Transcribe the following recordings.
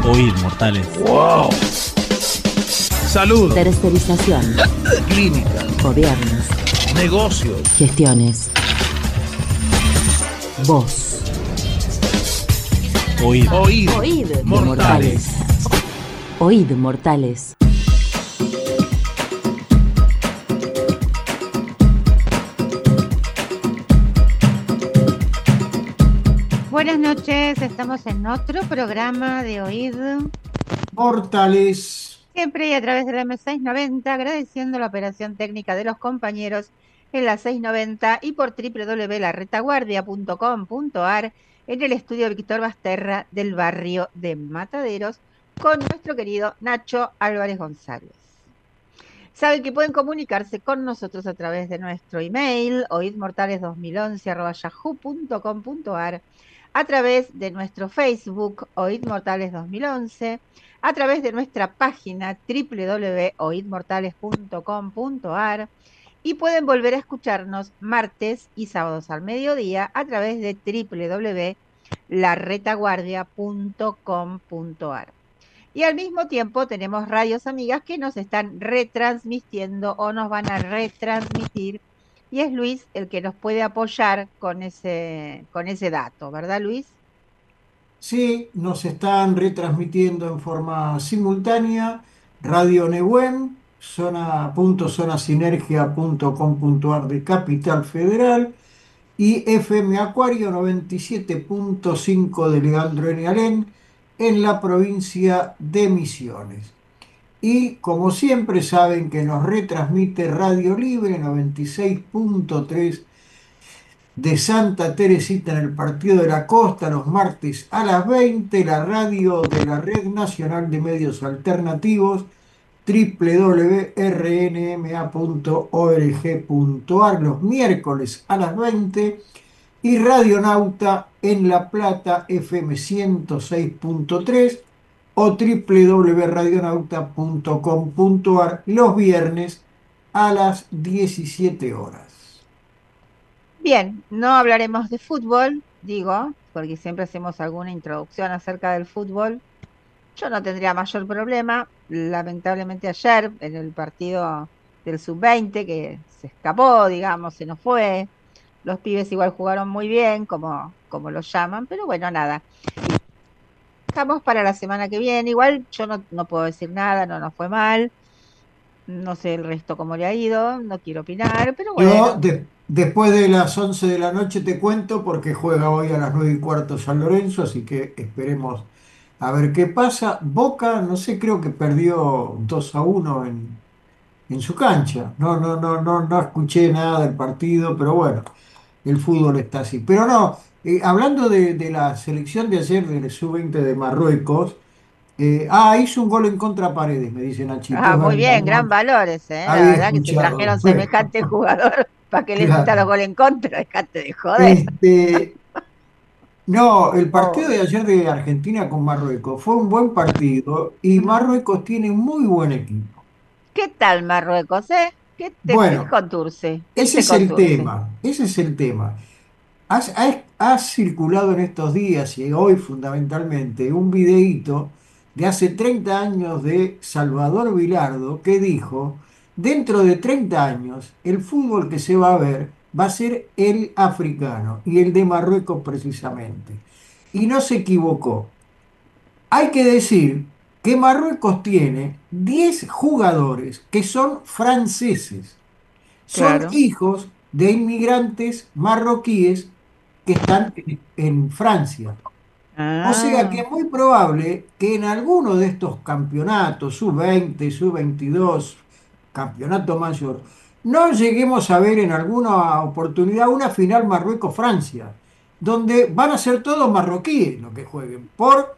Oíd, mortales. ¡Wow! Salud. Tercerización. Clínica. Gobiernos. Negocios. Gestiones. Voz. Oíd. Oíd. Oíd, mortales. Oíd, mortales. Buenas noches, estamos en otro programa de Oíd Mortales. Siempre y a través de la M690, agradeciendo la operación técnica de los compañeros en la 690 y por www.laretaguardia.com.ar en el estudio Víctor Basterra del barrio de Mataderos con nuestro querido Nacho Álvarez González. Saben que pueden comunicarse con nosotros a través de nuestro email oidmortales2011@yahoo.com.ar, a través de nuestro Facebook oidmortales2011, a través de nuestra página www.oidmortales.com.ar y pueden volver a escucharnos martes y sábados al mediodía a través de www.laretaguardia.com.ar. Y al mismo tiempo tenemos radios amigas que nos están retransmitiendo o nos van a retransmitir. Y es Luis el que nos puede apoyar con ese dato, ¿verdad, Luis? Sí, nos están retransmitiendo en forma simultánea Radio Nehuen, zona.zonasinergia.com.ar de Capital Federal y FM Acuario 97.5 de Leandro N. Alem en la provincia de Misiones. Y como siempre saben que nos retransmite Radio Libre 96.3 de Santa Teresita en el Partido de la Costa los martes a las 20, la radio de la Red Nacional de Medios Alternativos www.rnma.org.ar los miércoles a las 20 y Radionauta en La Plata FM 106.3 o www.radionauta.com.ar los viernes a las 17 horas. Bien, no hablaremos de fútbol, digo, porque siempre hacemos alguna introducción acerca del fútbol. Yo no tendría mayor problema. Lamentablemente ayer, en el partido del sub-20, que se escapó, digamos, se nos fue. Los pibes igual jugaron muy bien, como los llaman, pero bueno, nada. Dejamos para la semana que viene. Igual yo no puedo decir nada, no nos fue mal. No sé el resto cómo le ha ido, no quiero opinar, pero Yo bueno. después de las 11 de la noche te cuento porque juega hoy a las 9:15 San Lorenzo, así que esperemos a ver qué pasa. Boca, no sé, creo que perdió 2-1 en su cancha. No escuché nada del partido, pero bueno, el fútbol está así. Pero no, hablando de la selección de ayer del sub-20 de Marruecos, hizo un gol en contra Paredes, me dice Nachito. Ah, Es muy verdad, bien, gran no valores, la había verdad que se escuchado. trajeron semejante jugador para que le meta los Claro. goles en contra, dejate de joder. Este, no, el partido de Pobre. ayer de Argentina con Marruecos fue un buen partido y Ujú. Marruecos tiene muy buen equipo. ¿Qué tal Marruecos, eh? ¿Qué Bueno, conturce? ¿Qué ese te es el conturce? tema, ese es el tema. Ha circulado en estos días y hoy fundamentalmente un videíto de hace 30 años de Salvador Vilardo que dijo, dentro de 30 años el fútbol que se va a ver va a ser el africano y el de Marruecos precisamente. Y no se equivocó. Hay que decir que Marruecos tiene 10 jugadores que son franceses, son Claro. hijos de inmigrantes marroquíes que están en Francia. O sea que Ah, es muy probable que en alguno de estos campeonatos, sub-20, sub-22, campeonato mayor, no lleguemos a ver en alguna oportunidad una final Marruecos-Francia, donde van a ser todos marroquíes los que jueguen,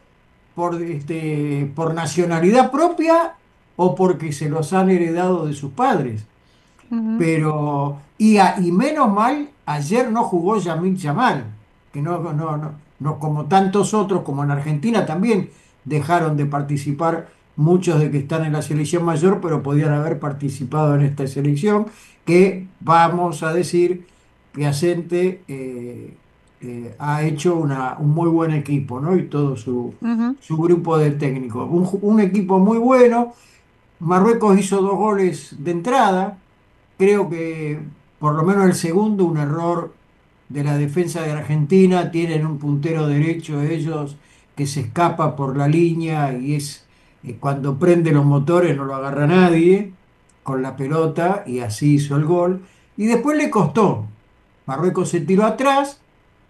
por nacionalidad propia o porque se los han heredado de sus padres. ujú. Y menos mal, ayer no jugó Yamil Yamal, que no, como tantos otros, como en Argentina también dejaron de participar muchos de que están en la selección mayor, pero podían haber participado en esta selección, que vamos a decir, Piacente ha hecho un muy buen equipo, ¿no? Y todo Ujú. su grupo de técnicos. Un equipo muy bueno. Marruecos hizo 2 goles de entrada. Creo que por lo menos el segundo, un error de la defensa de Argentina. Tienen un puntero derecho ellos que se escapa por la línea y cuando prende los motores no lo agarra nadie con la pelota y así hizo el gol. Y después le costó. Marruecos se tiró atrás,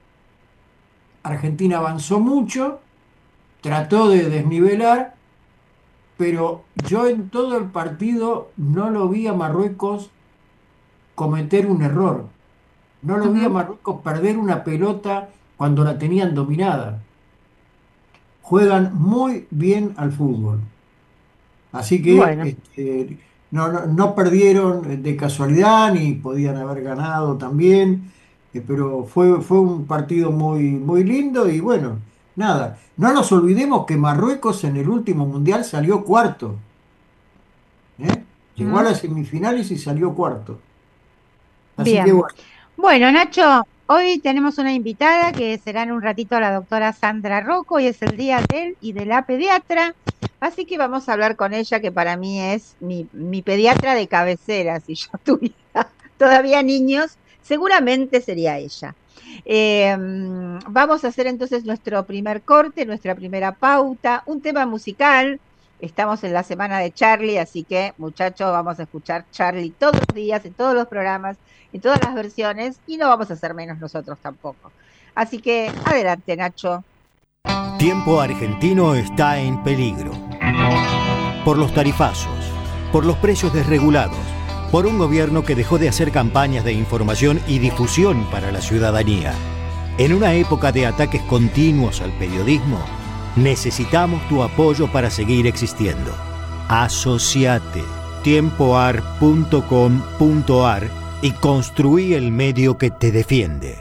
Argentina avanzó mucho, trató de desnivelar, pero yo en todo el partido no lo vi a Marruecos cometer un error. No lo vi a Ujú. Marruecos perder una pelota cuando la tenían dominada. Juegan muy bien al fútbol. Así que Bueno, no perdieron de casualidad ni podían haber ganado también, pero fue un partido muy lindo y bueno, nada. No nos olvidemos que Marruecos en el último mundial salió cuarto, ¿eh? Llegó a ujú. las semifinales y salió cuarto. Así que Bien. bueno. Bueno, Nacho, hoy tenemos una invitada que será en un ratito la doctora Sandra Rocco y es el día del y de la pediatra. Así que vamos a hablar con ella, que para mí es mi pediatra de cabecera. Si yo tuviera todavía niños, seguramente sería ella. Vamos a hacer entonces nuestro primer corte, nuestra primera pauta, un tema musical. Estamos en la semana de Charlie, así que muchachos, vamos a escuchar Charlie todos los días, en todos los programas, en todas las versiones, y no vamos a hacer menos nosotros tampoco. Así que adelante, Nacho. Tiempo argentino está en peligro. Por los tarifazos, por los precios desregulados, por un gobierno que dejó de hacer campañas de información y difusión para la ciudadanía. En una época de ataques continuos al periodismo, necesitamos tu apoyo para seguir existiendo. Asociate tiempoar.com.ar y construí el medio que te defiende.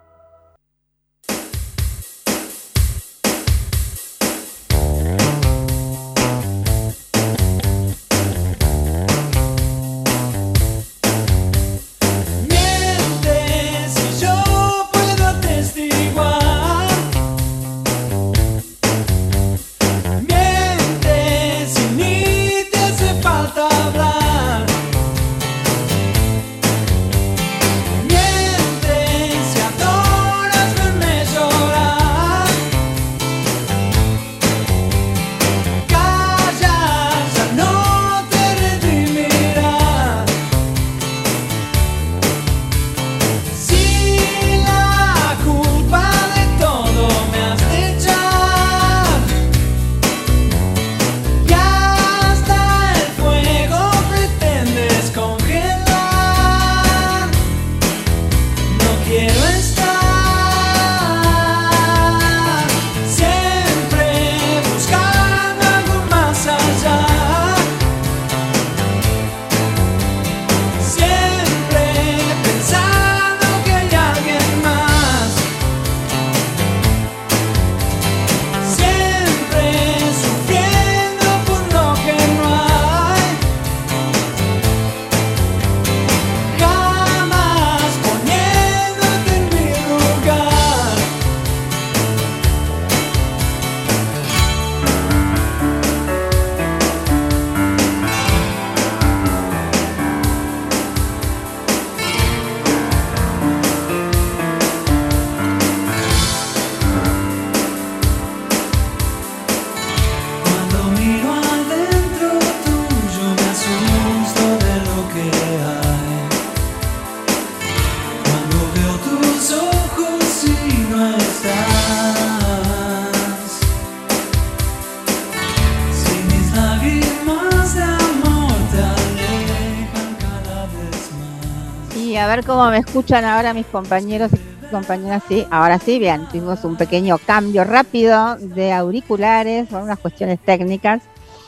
A ver cómo me escuchan ahora mis compañeros y compañeras. Sí, ahora sí, bien, tuvimos un pequeño cambio rápido de auriculares por unas cuestiones técnicas.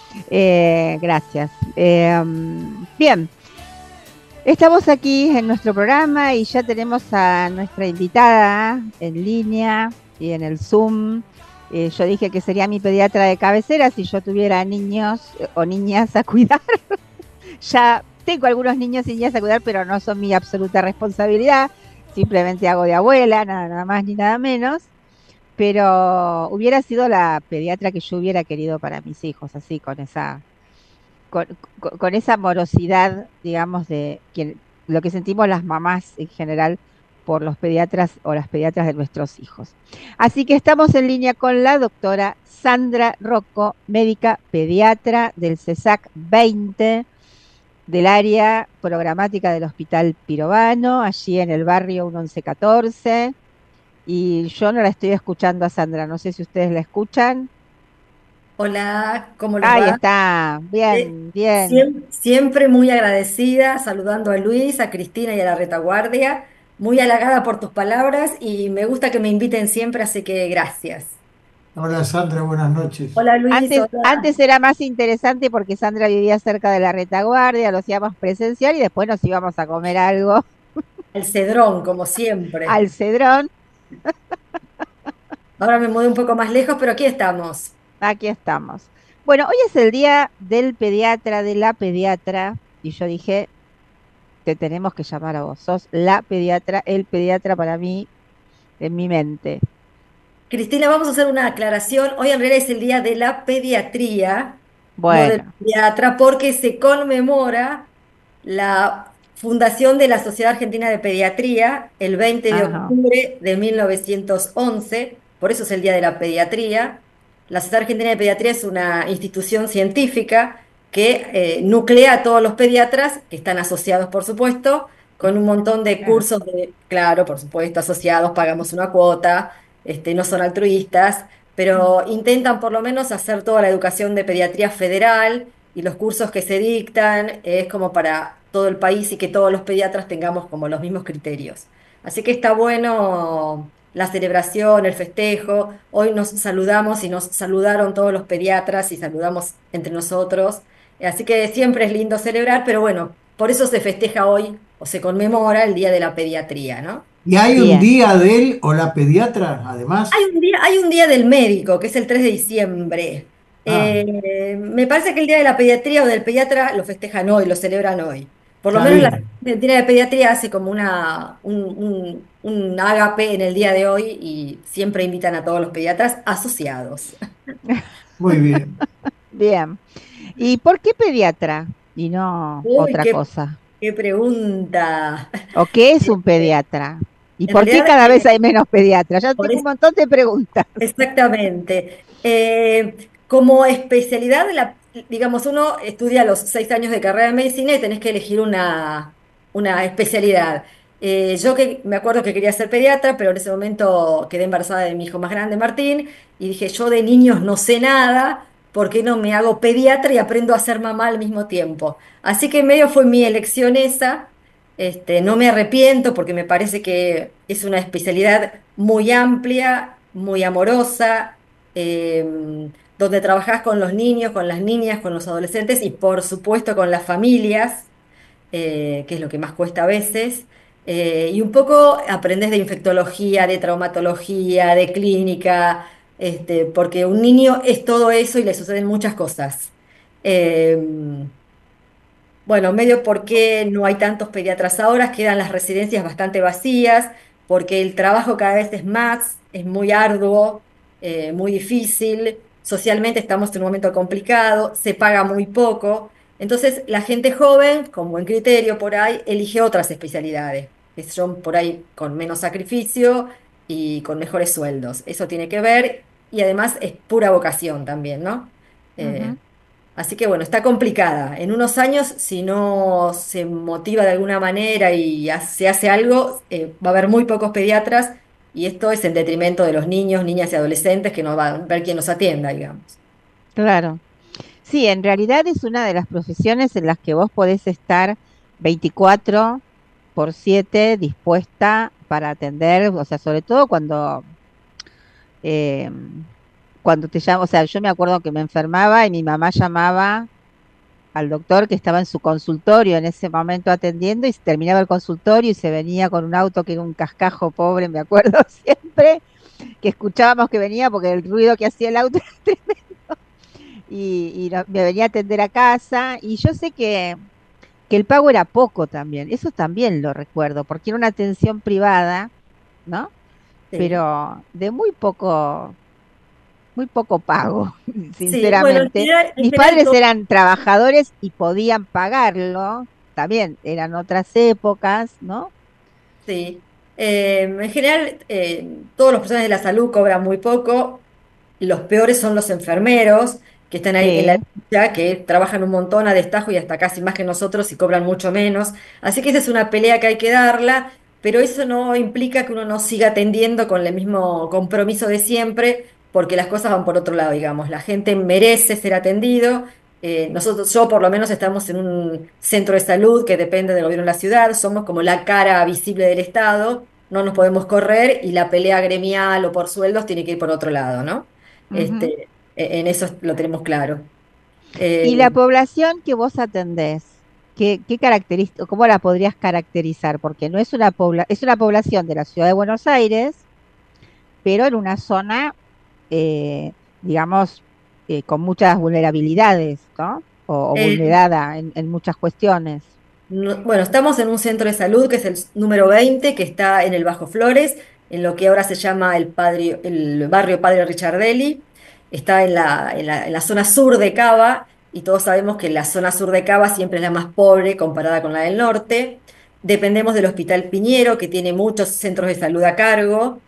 Gracias. Bien, estamos aquí en nuestro programa y ya tenemos a nuestra invitada en línea y en el Zoom. Yo dije que sería mi pediatra de cabecera si yo tuviera niños o niñas a cuidar. Ya tengo algunos niños y niñas a cuidar, pero no son mi absoluta responsabilidad. simplemente hago de abuela, nada más ni nada menos, pero hubiera sido la pediatra que yo hubiera querido para mis hijos, así con, con esa amorosidad, digamos, de lo que sentimos las mamás en general por los pediatras o las pediatras de nuestros hijos. Así que estamos en línea con la doctora Sandra Rocco, médica pediatra del CESAC 20 del área programática del Hospital Pirovano, allí en el barrio 1114. Y yo no la estoy escuchando a Sandra, no sé si ustedes la escuchan. Hola, ¿cómo les Ahí va? está, bien, bien. Siempre muy agradecida, saludando a Luis, a Cristina y a la retaguardia. Muy halagada por tus palabras y me gusta que me inviten siempre, así que gracias. Hola Sandra, buenas noches. Hola Luis, Antes hola. era más interesante porque Sandra vivía cerca de la retaguardia, lo hacíamos presencial y después nos íbamos a comer algo El Cedrón, como siempre. al Cedrón. Ahora me mudé un poco más lejos, pero aquí estamos. Aquí estamos. Bueno, hoy es el día del pediatra, de la pediatra, y yo dije, te tenemos que llamar a vos. Sos la pediatra, el pediatra para mí, en mi mente. Cristina, vamos a hacer una aclaración. Hoy en realidad es el día de la pediatría, no del Bueno, pediatra, porque se conmemora la fundación de la Sociedad Argentina de Pediatría el 20 de ajá, octubre de 1911. Por eso es el día de la pediatría. La Sociedad Argentina de Pediatría es una institución científica que nuclea a todos los pediatras, que están asociados, por supuesto, con un montón de claro. cursos claro, por supuesto, asociados, pagamos una cuota, no son altruistas, pero intentan por lo menos hacer toda la educación de pediatría federal y los cursos que se dictan es como para todo el país y que todos los pediatras tengamos como los mismos criterios. Así que está bueno la celebración, el festejo. Hoy nos saludamos y nos saludaron todos los pediatras y saludamos entre nosotros. Así que siempre es lindo celebrar, pero bueno, por eso se festeja hoy o se conmemora el Día de la Pediatría, ¿no? ¿Y hay un Bien. día de él o la pediatra, además? Hay un día del médico, que es el 3 de diciembre. Ah, Me parece que el Día de la Pediatría o del pediatra lo festejan hoy, lo celebran hoy. Por lo está menos la bien. Argentina de Pediatría hace como un ágape en el día de hoy y siempre invitan a todos los pediatras asociados. Muy bien. Bien. ¿Y por qué pediatra y no Uy, otra qué, cosa? qué pregunta. ¿O qué es un pediatra? ¿Y En por qué realidad, cada vez hay menos pediatras? Ya por tengo un montón de preguntas. exactamente. Como especialidad, digamos, uno estudia los 6 años de carrera de medicina y tenés que elegir una especialidad. Yo que me acuerdo que quería ser pediatra, pero en ese momento quedé embarazada de mi hijo más grande, Martín, y dije, yo de niños no sé nada, ¿por qué no me hago pediatra y aprendo a ser mamá al mismo tiempo? Así que medio fue mi elección esa. No me arrepiento porque me parece que es una especialidad muy amplia, muy amorosa, donde trabajás con los niños, con las niñas, con los adolescentes y por supuesto con las familias, que es lo que más cuesta a veces. Y un poco aprendés de infectología, de traumatología, de clínica, porque un niño es todo eso y le suceden muchas cosas. Em, bueno, medio porque no hay tantos pediatras ahora, quedan las residencias bastante vacías, porque el trabajo cada vez es más, es muy arduo, muy difícil, socialmente estamos en un momento complicado, se paga muy poco, entonces la gente joven, con buen criterio por ahí, elige otras especialidades, que son por ahí con menos sacrificio y con mejores sueldos. Eso tiene que ver y además es pura vocación también, ¿no? Eh, Ujú. Así que bueno, está complicada. En unos años, si no se motiva de alguna manera y se hace algo, va a haber muy pocos pediatras y esto es en detrimento de los niños, niñas y adolescentes que no van a ver quién los atienda, digamos. Claro. Sí, en realidad es una de las profesiones en las que vos podés estar 24/7 dispuesta para atender, o sea, sobre todo eh, cuando te llamo, o sea, yo me acuerdo que me enfermaba y mi mamá llamaba al doctor que estaba en su consultorio en ese momento atendiendo y terminaba el consultorio y se venía con un auto que era un cascajo pobre, me acuerdo siempre, que escuchábamos que venía porque el ruido que hacía el auto me venía a atender a casa y yo sé que que el pago era poco también, eso también lo recuerdo, porque era una atención privada, ¿no? Sí. Pero de muy poco pago, Sí, bueno, sinceramente. en Mis general padres eran trabajadores y podían pagarlo, también eran otras épocas, ¿no? sí. En general, todos los profesionales de la salud cobran muy poco. Los peores son los enfermeros, que están ahí en la Sí. lucha, que trabajan un montón a destajo y hasta casi más que nosotros y cobran mucho menos. Así que esa es una pelea que hay que darla, pero eso no implica que uno no siga atendiendo con el mismo compromiso de siempre, porque las cosas van por otro lado, digamos. La gente merece ser atendido. Yo por lo menos estamos en un centro de salud que depende del gobierno de la ciudad, somos como la cara visible del Estado, no nos podemos correr y la pelea gremial o por sueldos tiene que ir por otro lado, ¿no? Ujú. En eso lo tenemos claro. Y la Eh, población que vos atendés, ¿qué característica, cómo la podrías caracterizar? Porque no es es una población de la ciudad de Buenos Aires, pero en una zona, eh, digamos, con muchas vulnerabilidades, ¿no? O eh, vulnerada en muchas cuestiones. bueno, estamos en un centro de salud que es el número 20 que está en el Bajo Flores, en lo que ahora se llama el barrio Padre Richardelli. Está en la zona sur de Cava, y todos sabemos que la zona sur de Cava siempre es la más pobre comparada con la del norte. Dependemos del Hospital Piñero, que tiene muchos centros de salud a cargo.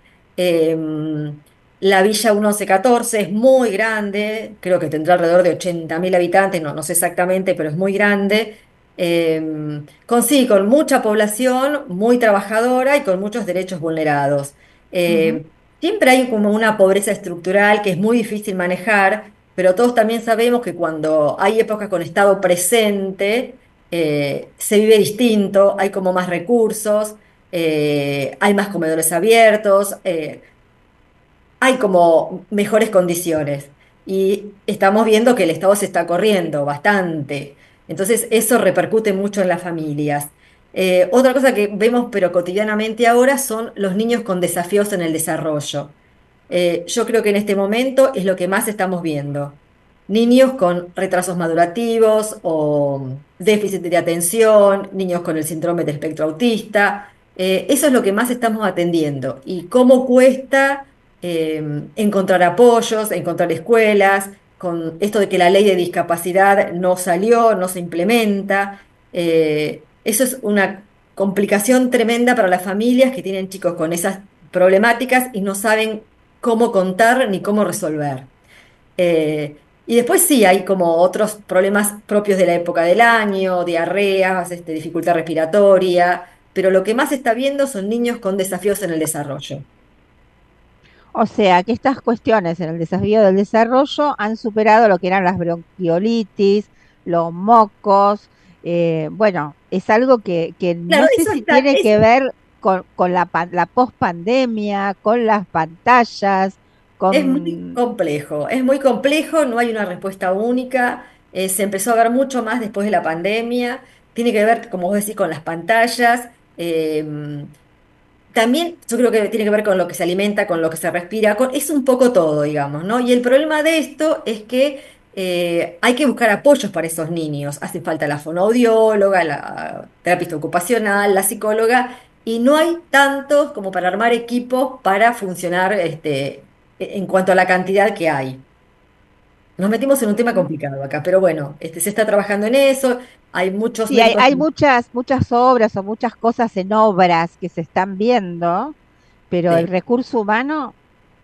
La Villa 1114 es muy grande, creo que tendrá alrededor de 80.000 habitantes, no sé exactamente, pero es muy grande. Sí, con mucha población, muy trabajadora y con muchos derechos vulnerados. Ujú, Siempre hay como una pobreza estructural que es muy difícil manejar, pero todos también sabemos que cuando hay épocas con Estado presente, se vive distinto, hay como más recursos, hay más comedores abiertos, hay como mejores condiciones y estamos viendo que el Estado se está corriendo bastante. Entonces eso repercute mucho en las familias. Otra cosa que vemos pero cotidianamente ahora son los niños con desafíos en el desarrollo. Yo creo que en este momento es lo que más estamos viendo. Niños con retrasos madurativos o déficit de atención, niños con el síndrome del espectro autista. Eso es lo que más estamos atendiendo. Y cómo cuesta encontrar apoyos, encontrar escuelas, con esto de que la ley de discapacidad no salió, no se implementa. Eso es una complicación tremenda para las familias que tienen chicos con esas problemáticas y no saben cómo contar ni cómo resolver. Y después sí, hay como otros problemas propios de la época del año, diarreas, dificultad respiratoria, pero lo que más se está viendo son niños con desafíos en el desarrollo. o sea, que estas cuestiones en el desafío del desarrollo han superado lo que eran las bronquiolitis, los mocos. Bueno, es algo que Claro, no sé eso si está, tiene que ver con la pospandemia, con las pantallas, con... es muy complejo, no hay una respuesta única. Se empezó a ver mucho más después de la pandemia, tiene que ver, como vos decís, con las pantallas. También yo creo que tiene que ver con lo que se alimenta, con lo que se respira, es un poco todo, digamos, ¿no? Y el problema de esto es que hay que buscar apoyos para esos niños. Hace falta la fonoaudióloga, la terapista ocupacional, la psicóloga, y no hay tantos como para armar equipos para funcionar en cuanto a la cantidad que hay. Nos metimos en un tema complicado acá, pero bueno, se está trabajando en eso, hay muchos Sí, médicos. hay muchas obras o muchas cosas en obras que se están viendo, pero el Sí, recurso humano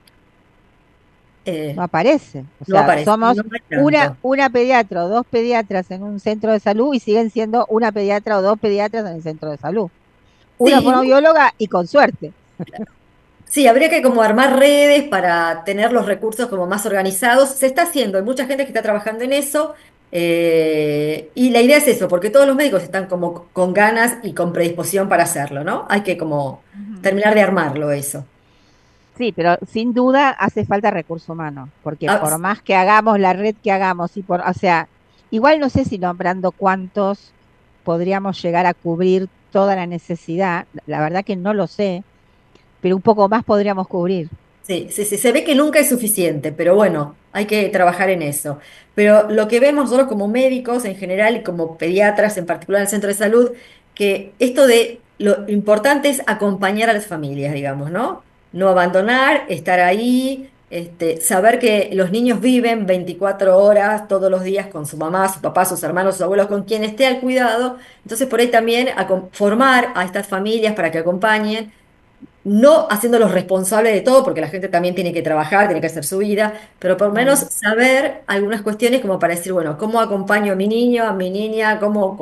no eh, aparece. O no sea, aparece, no somos hay tanto. una pediatra o dos pediatras en un centro de salud y siguen siendo una pediatra o dos pediatras en el centro de salud. Una Sí, fonoaudióloga y con suerte. sí, habría que como armar redes para tener los recursos como más organizados. Se está haciendo, hay mucha gente que está trabajando en eso, y la idea es eso, porque todos los médicos están como con ganas y con predisposición para hacerlo, ¿no? Hay que como Ujú. terminar de armarlo eso. Sí, pero sin duda hace falta recurso humano, porque Ah, por más que hagamos la red que hagamos y o sea, igual no sé si nombrando cuántos podríamos llegar a cubrir toda la necesidad, la verdad que no lo sé, pero un poco más podríamos cubrir. sí, sí, sí, se ve que nunca es suficiente, pero bueno. hay que trabajar en eso. Pero lo que vemos nosotros como médicos en general y como pediatras, en particular en el centro de salud, que esto de lo importante es acompañar a las familias, digamos, ¿no? No abandonar, estar ahí, saber que los niños viven 24 horas todos los días con su mamá, su papá, sus hermanos, sus abuelos, con quien esté al cuidado. Entonces, por ahí también formar a estas familias para que acompañen, no haciéndolos responsables de todo, porque la gente también tiene que trabajar, tiene que hacer su vida, pero por lo menos Claro. saber algunas cuestiones como para decir, bueno, ¿cómo acompaño a mi niño, a mi niña?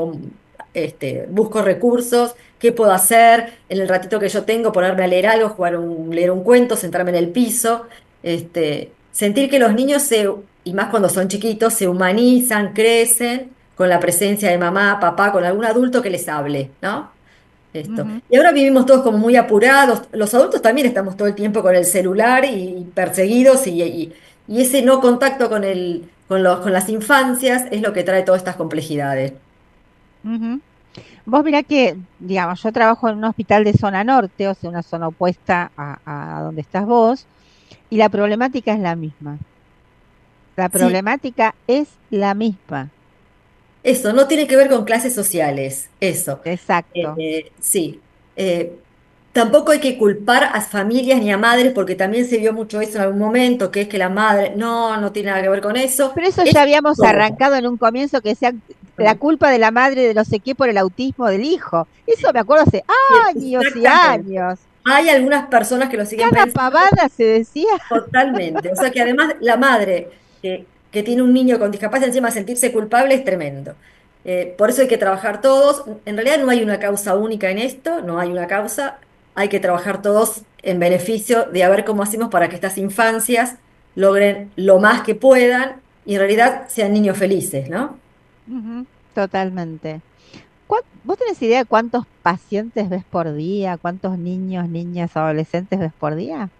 Busco recursos? ¿Qué puedo hacer en el ratito que yo tengo? Ponerme a leer algo, leer un cuento, sentarme en el piso. Sentir que los niños y más cuando son chiquitos, se humanizan, crecen con la presencia de mamá, papá, con algún adulto que les hable, ¿no? Esto. Ujú. Y ahora vivimos todos como muy apurados. Los adultos también estamos todo el tiempo con el celular y perseguidos y ese no contacto con las infancias es lo que trae todas estas complejidades. Ujú. Vos mirá que, digamos, yo trabajo en un hospital de zona norte, o sea, una zona opuesta a donde estás vos, y la problemática es la misma. La Sí, problemática es la misma. eso, no tiene que ver con clases sociales, eso. Exacto. Sí. Eh, Tampoco hay que culpar a familias ni a madres, porque también se vio mucho eso en algún momento, que es que la madre, no tiene nada que ver con eso. Pero eso Es ya habíamos todo. arrancado en un comienzo que sea la culpa de la madre de no sé qué por el autismo del hijo. Eso me acuerdo hace años y Exactamente. años. Hay algunas personas que lo siguen Cada pensando. pavada se decía. Totalmente. O sea que además la madre que tiene un niño con discapacidad encima sentirse culpable es tremendo. Por eso hay que trabajar todos. En realidad no hay una causa única en esto, no hay una causa. Hay que trabajar todos en beneficio de a ver cómo hacemos para que estas infancias logren lo más que puedan y en realidad sean niños felices, ¿no? Ujú, totalmente. ¿Vos tenés idea de cuántos pacientes ves por día? ¿Cuántos niños, niñas, adolescentes ves por día?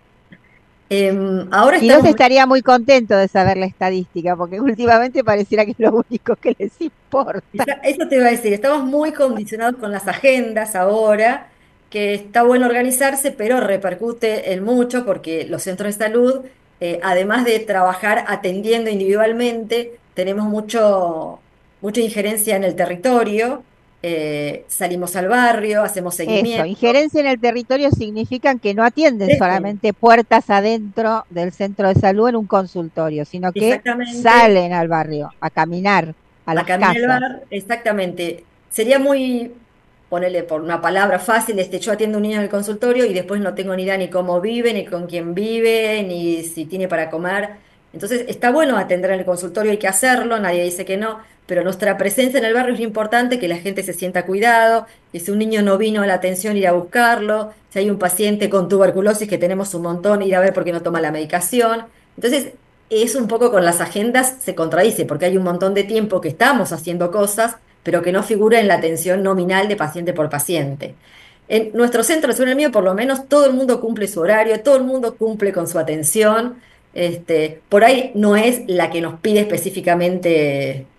Ahora Quizás estamos. estaría muy contento de saber la estadística, porque últimamente pareciera que es lo único que les importa. Eso te iba a decir, estamos muy condicionados con las agendas ahora, que está bueno organizarse, pero repercute en mucho porque los centros de salud, además de trabajar atendiendo individualmente, tenemos mucha injerencia en el territorio, salimos al barrio, hacemos Eso, seguimiento. injerencia en el territorio significan que no atienden Eso, solamente puertas adentro del centro de salud en un consultorio, sino que exactamente. salen al barrio a caminar a A las caminar el casas. bar, exactamente. Sería muy, ponerle por una palabra fácil, yo atiendo a un niño en el consultorio y después no tengo ni idea ni cómo vive, ni con quién vive, ni si tiene para comer. Entonces, está bueno atender en el consultorio, hay que hacerlo, nadie dice que no, pero nuestra presencia en el barrio es importante, que la gente se sienta cuidado, que si un niño no vino a la atención, ir a buscarlo, si hay un paciente con tuberculosis, que tenemos un montón, ir a ver por qué no toma la medicación. Entonces, es un poco con las agendas se contradice, porque hay un montón de tiempo que estamos haciendo cosas, pero que no figura en la atención nominal de paciente por paciente. En nuestro centro, según el mío, por lo menos todo el mundo cumple su horario, todo el mundo cumple con su atención. Por ahí no es la que nos pide específicamente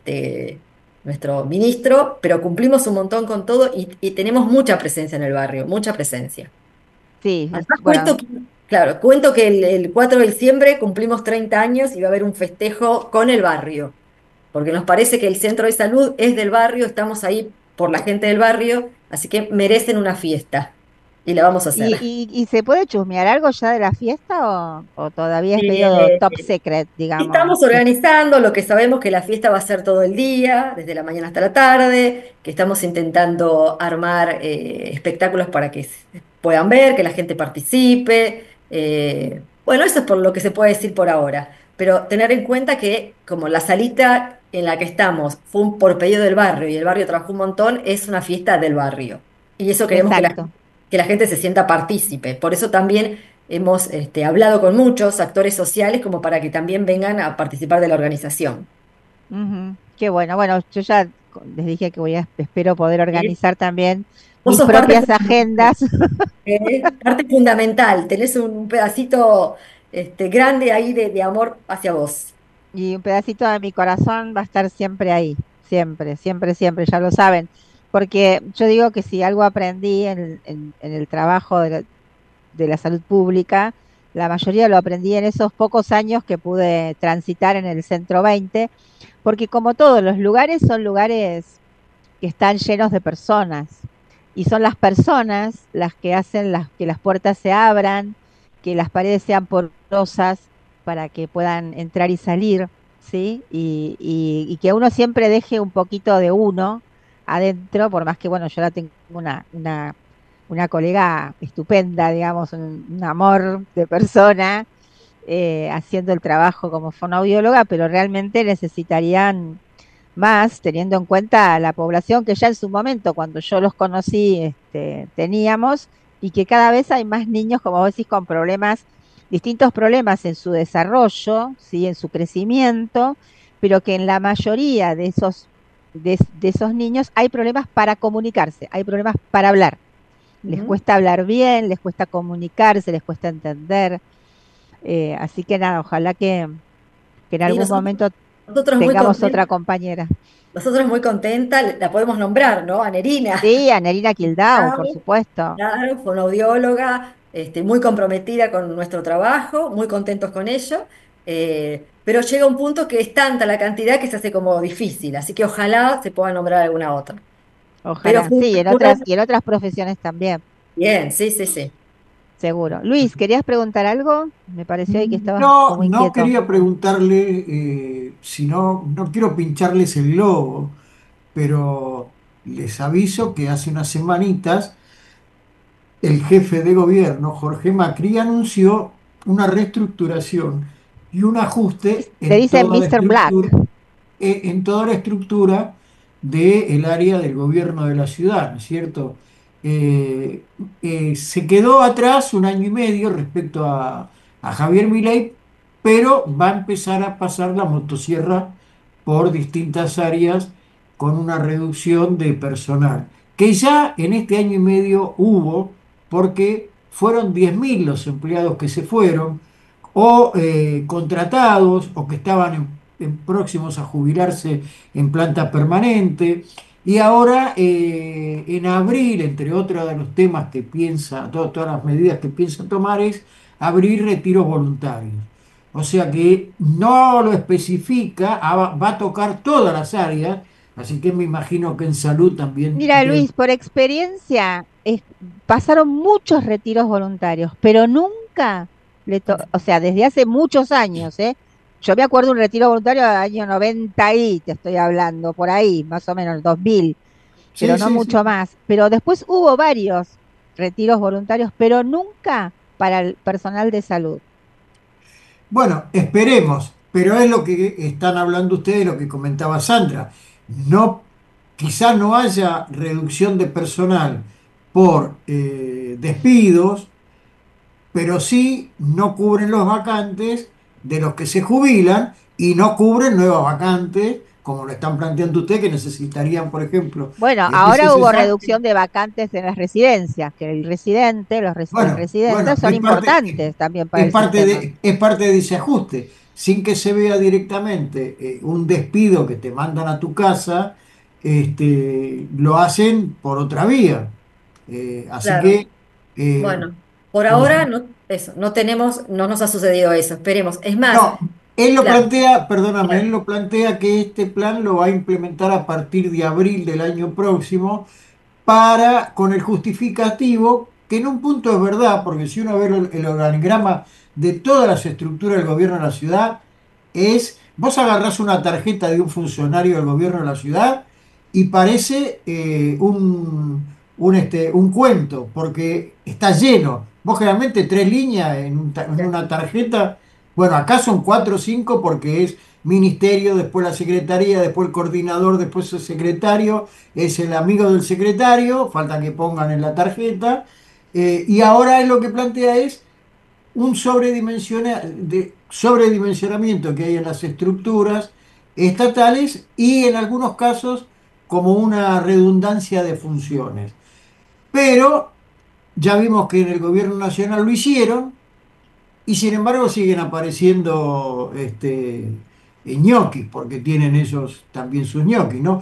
nuestro ministro, pero cumplimos un montón con todo y tenemos mucha presencia en el barrio, mucha presencia. Sí, Además, bueno, cuento que el 4 de diciembre cumplimos 30 años y va a haber un festejo con el barrio, porque nos parece que el centro de salud es del barrio, estamos ahí por la gente del barrio, así que merecen una fiesta y la vamos a hacer. ¿y se puede chusmear algo ya de la fiesta o todavía es medio Eh, top secret, digamos? Estamos organizando lo que sabemos que la fiesta va a ser todo el día, desde la mañana hasta la tarde, que estamos intentando armar espectáculos para que puedan ver, que la gente participe. Bueno, eso es por lo que se puede decir por ahora, pero tener en cuenta que como la salita en la que estamos fue por pedido del barrio y el barrio trabajó un montón, es una fiesta del barrio. Y eso queremos Exacto. que la gente se sienta partícipe. Por eso también hemos hablado con muchos actores sociales como para que también vengan a participar de la organización. Ujú, qué bueno. Bueno, yo ya les dije que espero poder ¿Sí? organizar también Vos mis sos parte propias fundamental, agendas parte fundamental, tenés un pedacito grande ahí de amor hacia vos. y un pedacito de mi corazón va a estar siempre ahí, siempre, siempre, siempre, ya lo saben. Porque yo digo que si algo aprendí en el trabajo de la salud pública, la mayoría lo aprendí en esos pocos años que pude transitar en el Centro 20, porque como todos los lugares son lugares que están llenos de personas y son las personas las que hacen que las puertas se abran, que las paredes sean porosas para que puedan entrar y salir, ¿sí? Y que uno siempre deje un poquito de uno adentro, por más que, bueno, yo ahora tengo una colega estupenda, digamos, un amor de persona, haciendo el trabajo como fonoaudióloga, pero realmente necesitarían más, teniendo en cuenta la población que ya en su momento, cuando yo los conocí, teníamos, y que cada vez hay más niños, como vos decís, con problemas, distintos problemas en su desarrollo, ¿sí? En su crecimiento, pero que en la mayoría de esos niños hay problemas para comunicarse, hay problemas para hablar. Les Ujú. cuesta hablar bien, les cuesta comunicarse, les cuesta entender. Así que nada, ojalá que en Sí, algún momento nosotros muy tengamos otra contentos, compañera. nosotros muy contentas, la podemos nombrar, ¿no? A Nerina. Sí, a Nerina Kildau, por Claro, supuesto. claro, fue una audióloga, muy comprometida con nuestro trabajo, muy contentos con ello, pero llega un punto que es tanta la cantidad que se hace como difícil, así que ojalá se pueda nombrar alguna otra. Pero Ojalá. fue Sí, una- y en otras profesiones también, bien, sí, sí, sí. seguro. Luis, ¿querías preguntar algo? Me pareció ahí que estabas No, como no inquieto. quería preguntarle, si no, no quiero pincharles el globo, pero les aviso que hace unas semanitas el jefe de gobierno, Jorge Macri, anunció una reestructuración y un ajuste Le dicen Mr. Black. en toda la estructura del área del gobierno de la ciudad, ¿no es cierto? Eh, Se quedó atrás un año y medio respecto a Javier Milei, pero va a empezar a pasar la motosierra por distintas áreas con una reducción de personal, que ya en este año y medio hubo, porque fueron 10.000 los empleados que se fueron, o contratados, o que estaban próximos a jubilarse en planta permanente. Y ahora, en abril, entre otros de los temas que piensa, todas las medidas que piensa tomar es abrir retiros voluntarios. O sea que no lo especifica, va a tocar todas las áreas, así que me imagino que en salud también Mira, Luis, por experiencia, pasaron muchos retiros voluntarios, pero nunca, o sea, desde hace muchos años, ¿eh? Yo me acuerdo de un retiro voluntario del año 90 y te estoy hablando, por ahí, más o menos, 2000, Sí, pero no sí, mucho sí. más. Pero después hubo varios retiros voluntarios, pero nunca para el personal de salud. Bueno, esperemos, pero es lo que están hablando ustedes, lo que comentaba Sandra. No, quizá no haya reducción de personal por despidos, pero sí no cubren los vacantes de los que se jubilan y no cubren nuevas vacantes, como lo están planteando ustedes, que necesitarían, por ejemplo, Bueno, que se ahora hubo cesan. reducción de vacantes en las residencias, que el residente, las Bueno, residencias bueno, son importantes también para el sistema. es parte de ese ajuste, sin que se vea directamente un despido que te mandan a tu casa, lo hacen por otra vía. Así Claro. que, eh, Bueno, por nos- ahora no, eso, no tenemos, no nos ha sucedido eso, esperemos. Es más, no, él lo claro, plantea, perdóname, él claro, lo plantea que este plan lo va a implementar a partir de abril del año próximo con el justificativo, que en un punto es verdad, porque si uno ve el organigrama de todas las estructuras del gobierno de la ciudad, vos agarrás una tarjeta de un funcionario del gobierno de la ciudad y parece un cuento, porque está lleno. Vos generalmente tres líneas en claro, una tarjeta, bueno, acá son cuatro o cinco porque es ministerio, después la secretaría, después el coordinador, después el secretario, es el amigo del secretario, falta que pongan en la tarjeta, y ahora es lo que plantea es un sobredimensionamiento que hay en las estructuras estatales y en algunos casos como una redundancia de funciones. Pero ya vimos que en el gobierno nacional lo hicieron y sin embargo siguen apareciendo ñoquis, porque tienen ellos también sus ñoquis, ¿no?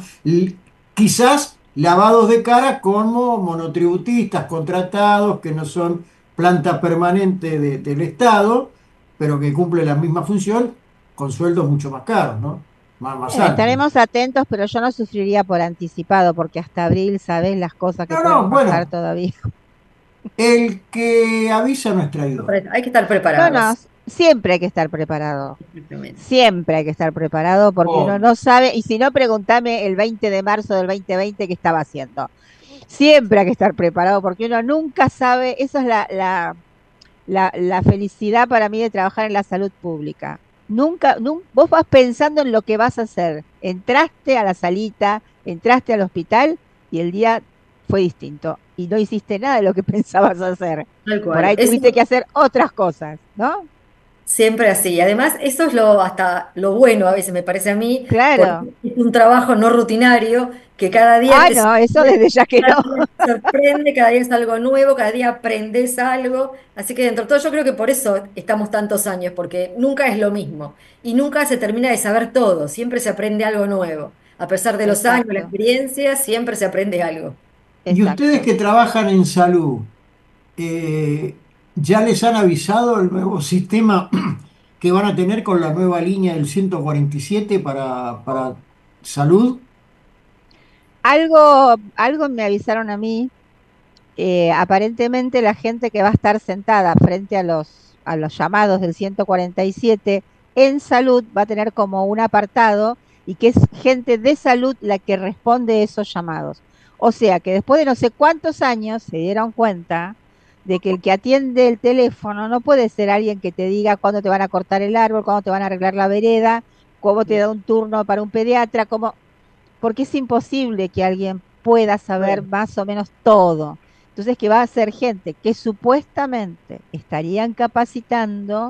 Quizás lavados de cara como monotributistas contratados que no son planta permanente del Estado, pero que cumple la misma función con sueldos mucho más caros, ¿no? Más altos. Estaremos atentos, pero yo no sufriría por anticipado, porque hasta abril sabés las cosas que No, no, pueden pasar bueno, todavía. el que avisa no es traidor. Hay que estar No, no, preparados. siempre hay que estar preparado. Exactamente. Siempre hay que estar preparado porque uno Oh, no sabe, y si no, preguntame el 20 de marzo del 2020 qué estaba haciendo. Siempre hay que estar preparado porque uno nunca sabe, eso es la felicidad para mí de trabajar en la salud pública. Vos vas pensando en lo que vas a hacer. Entraste a la salita, entraste al hospital y el día fue distinto. Y no hiciste nada de lo que pensabas hacer. Tal Por cual. ahí tuviste que hacer otras cosas, ¿no? Siempre así. Además, eso es hasta lo bueno a veces me parece a mí, porque Claro. es un trabajo no rutinario que cada día Ah, te no, eso sorprende, desde ya que no. cada día es algo nuevo, cada día aprendes algo. Así que dentro de todo yo creo que por eso estamos tantos años, porque nunca es lo mismo y nunca se termina de saber todo, siempre se aprende algo nuevo. A pesar de los años, la Exacto, experiencia, siempre se aprende algo. y ustedes exacto. que trabajan en salud, eh, ¿ya les han avisado el nuevo sistema que van a tener con la nueva línea del 147 para salud? Algo me avisaron a mí. Aparentemente la gente que va a estar sentada frente a los llamados del 147 en salud va a tener como un apartado y que es gente de salud la que responde esos llamados. O sea que después de no sé cuántos años se dieron cuenta de que el que atiende el teléfono no puede ser alguien que te diga cuándo te van a cortar el árbol, cuándo te van a arreglar la vereda, cómo te da un turno para un pediatra, porque es imposible que alguien pueda saber Bueno, más o menos todo. Entonces, que va a ser gente que supuestamente estarían capacitando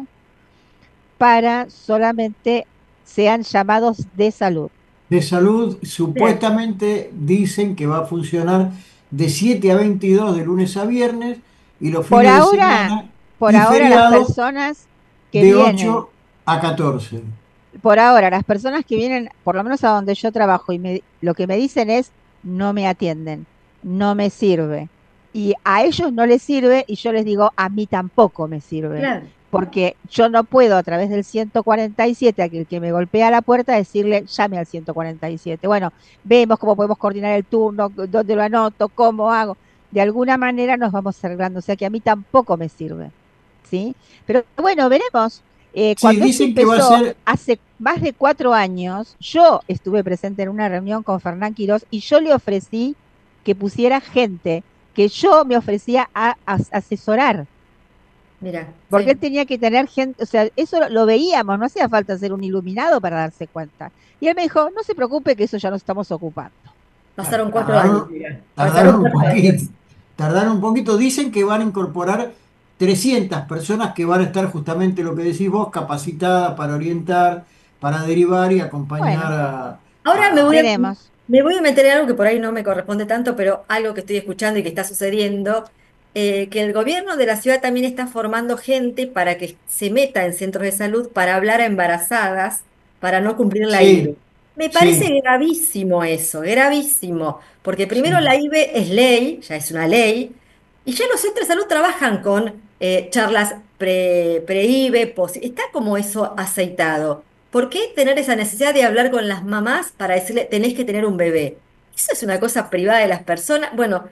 para solamente sean llamados de salud. De salud bien. supuestamente dicen que va a funcionar de 7 a 22 de lunes a viernes y los Por fines de ahora, semana por y ahora las feriados personas que de vienen, 8 a 14. por ahora las personas que vienen, por lo menos a donde yo trabajo, lo que me dicen es, no me atienden, no me sirve. Y a ellos no les sirve y yo les digo, a mí tampoco me sirve. Claro. Porque yo no puedo a través del 147, a que el que me golpea la puerta, decirle, llame al 147. Bueno, vemos cómo podemos coordinar el turno, dónde lo anoto, cómo hago. De alguna manera nos vamos arreglando, o sea que a mí tampoco me sirve. ¿Sí? Pero bueno, veremos. Sí, Cuando esto dicen que va a empezó, ser, hace más de 4 años, yo estuve presente en una reunión con Fernán Quirós y yo le ofrecí que pusiera gente que yo me ofrecía a asesorar, Mira, porque él sí. tenía que tener gente, o sea, eso lo veíamos, no hacía falta ser un iluminado para darse cuenta. Y él me dijo, no se preocupe que eso ya nos estamos ocupando. Pasaron 4 años, tardaron, mira. tardaron Pasaron un 4 años. poquito, tardaron un poquito. Dicen que van a incorporar 300 personas que van a estar justamente lo que decís vos, capacitadas para orientar, para derivar y acompañar Bueno, Ahora veremos. me voy a meter en algo que por ahí no me corresponde tanto, pero algo que estoy escuchando y que está sucediendo, que el gobierno de la ciudad también está formando gente para que se meta en centros de salud para hablar a embarazadas, para no cumplir la Sí, IVE. Me sí, parece gravísimo eso, gravísimo, porque primero sí. la IVE es ley, ya es una ley, y ya los centros de salud trabajan con charlas pre-IVE, está como eso aceitado. ¿Por qué tener esa necesidad de hablar con las mamás para decirle, tenés que tener un bebé? Eso es una cosa privada de las personas. Bueno,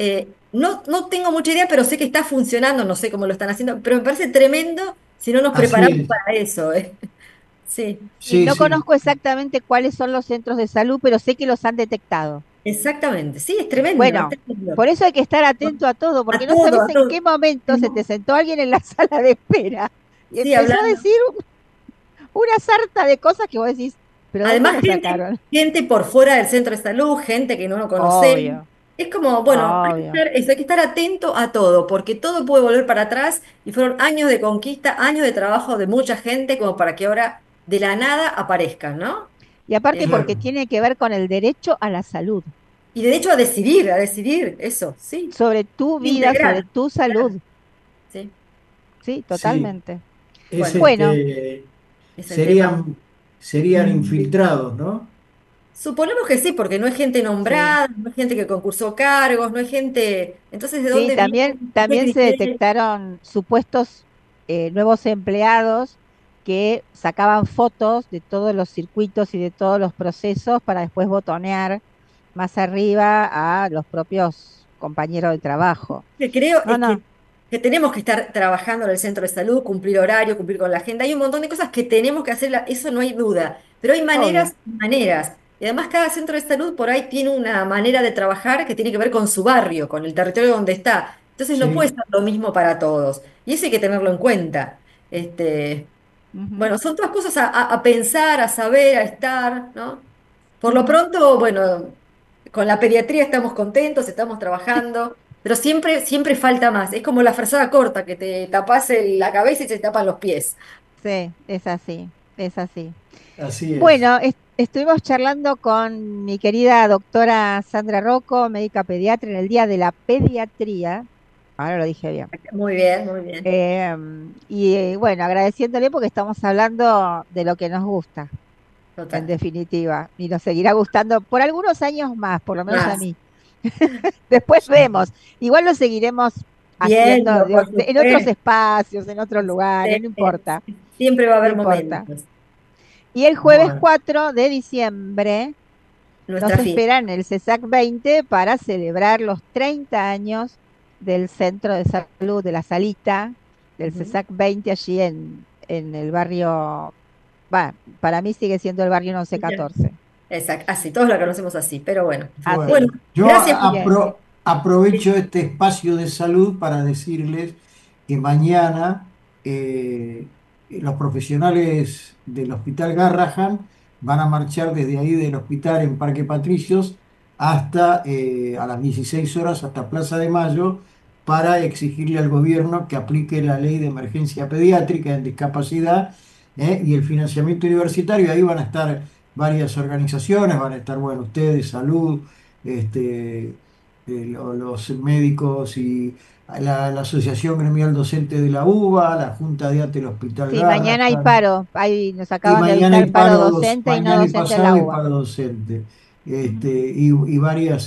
no tengo mucha idea, pero sé que está funcionando, no sé cómo lo están haciendo, pero me parece tremendo si no nos Así preparamos es. para eso. Sí, Y Sí, no sí. conozco exactamente cuáles son los centros de salud, pero sé que los han detectado. exactamente. Sí, es tremendo, es Bueno, tremendo. por eso hay que estar atento a todo, A porque no todo, sabes a en todo. qué momento se te sentó alguien en la sala de espera y Sí, empezó a hablando. decir una sarta de cosas que vos decís, pero ¿de dónde Además, lo sacaron? gente por fuera del centro de salud, gente que no lo conocemos. Obvio, Es como, bueno, obvio. hay que estar atento a todo, porque todo puede volver para atrás y fueron años de conquista, años de trabajo de mucha gente como para que ahora de la nada aparezcan, ¿no? Y aparte Eh, porque Claro. tiene que ver con el derecho a la salud, y derecho a decidir, eso, sí, sobre tu vida, sobre integral, tu claro, salud. sí. Sí, Sí. totalmente. Es Bueno, Bueno, este, es el tema. serían infiltrados, ¿no? Suponemos que sí, porque no hay gente Sí. nombrada, no hay gente que concursó cargos, no hay gente. Entonces, ¿de Sí, dónde viene ese también se criterio? detectaron supuestos nuevos empleados que sacaban fotos de todos los circuitos y de todos los procesos para después botonear más arriba a los propios compañeros de trabajo. Que creo No, es no. que tenemos que estar trabajando en el centro de salud, cumplir horario, cumplir con la agenda. Hay un montón de cosas que tenemos que hacer, eso no hay duda. Pero hay Obvio. maneras y maneras. Y además cada centro de salud por ahí tiene una manera de trabajar que tiene que ver con su barrio, con el territorio donde está. Entonces no puede Sí. ser lo mismo para todos. Y eso hay que tenerlo en cuenta. Ujú, Bueno, son todas cosas a pensar, a saber, a estar, ¿no? Por lo ujú. pronto, bueno, con la pediatría estamos contentos, estamos trabajando, pero siempre, siempre falta más. Es como la frazada corta, que te tapas la cabeza y se te tapan los pies. Sí, es así, es así. Así es. Bueno, estuvimos charlando con mi querida doctora Sandra Rocco, médica pediatra, en el Día de la Pediatría. Ahora lo dije bien. Muy bien, muy bien. Bueno, agradeciéndole porque estamos hablando de lo que nos gusta, en Total. definitiva, y nos seguirá gustando por algunos años más, por lo menos a Más. mí. Después vemos. Igual lo seguiremos haciendo Viendo, por en otros supuesto. espacios, en otros lugares, no importa, Siempre va a no haber importa. momentos. Y el jueves Bueno, 4 de diciembre nos Nuestra fiesta. esperan en el CESAC 20 para celebrar los 30 años del Centro de Salud de la Salita, del Ujú. CESAC 20 allí en el barrio, va, para mí sigue siendo el barrio 1114. Exacto, así, todos la conocemos así, pero bueno. Así, Bueno, bueno, yo gracias por... bien. aprovecho este espacio de salud para decirles que mañana los profesionales del Hospital Garrahan van a marchar desde ahí del hospital en Parque Patricios hasta a las 16 horas hasta Plaza de Mayo para exigirle al gobierno que aplique la ley de emergencia pediátrica en discapacidad y el financiamiento universitario. Ahí van a estar varias organizaciones, van a estar, bueno, ustedes, salud, los médicos y la Asociación Gremial Docente de la UBA, la Junta de ATE del Hospital Sí, mañana hay Garrahan, paro, ahí nos y acaban de mañana avisar hay paro paro, docente y no mañana y docente en pasado la hay UBA. paro docente, Ujú, y varias,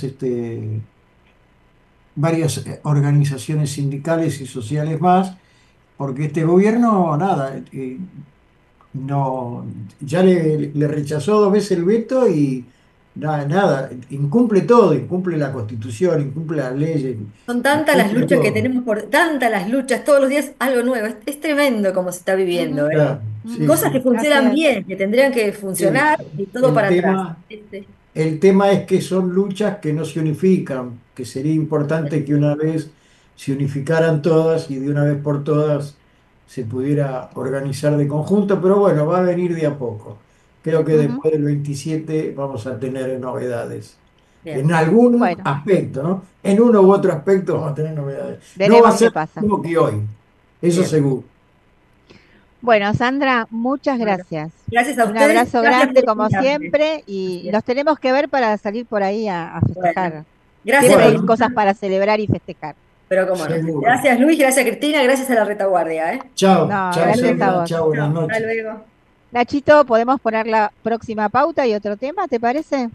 varias organizaciones sindicales y sociales más, porque este gobierno, nada, no, ya le rechazó 2 veces el veto y nada, nada, incumple todo, incumple la Constitución, incumple las leyes, Son tantas las incumple luchas que todo. tenemos por, tantas las luchas, todos los días algo nuevo. Es tremendo como se está viviendo, ujú, ¿eh? Claro, sí, ujú. Cosas que sí. Así funcionan es. bien, que tendrían que El, funcionar y todo el para atrás. tema, el tema es que son luchas que no se unifican, que sería importante que una vez se unificaran todas y de una vez por todas se pudiera organizar de conjunto, pero bueno, va a venir de a poco. Creo que Ujú. después del 27 vamos a tener novedades. En Bien, algún Bueno, aspecto, ¿no? En uno u otro aspecto vamos a tener novedades. No va a veremos qué ser lo pasa. mismo que hoy, eso bien. seguro. Bueno, Sandra, muchas Bueno, gracias. gracias a Un ustedes, abrazo gracias grande por como invitarme. siempre Así y es. nos tenemos que ver para salir por ahí a Bueno, festejar. gracias Siempre por hay cosas invitarme, para celebrar y festejar. pero cómo no. Seguro. Gracias Luis, gracias Cristina, gracias a la retaguardia, ¿eh? Chao, No, chao Hasta gracias a luego. Sandra, vos. chao, buenas Chao, hasta noches. luego. Nachito, ¿podemos poner la próxima pauta y otro tema, te parece?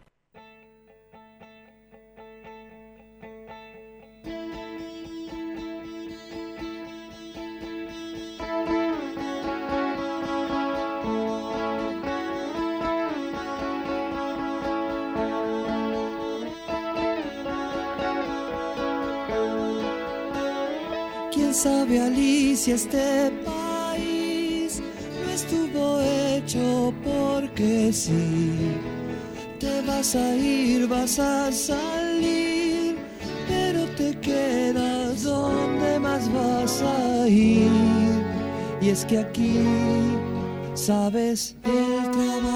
Quién sabe, Alicia, este país no estuvo hecho porque sí. Te vas a ir, vas a salir, pero te quedas donde más vas a ir. Y es que aquí, sabes, el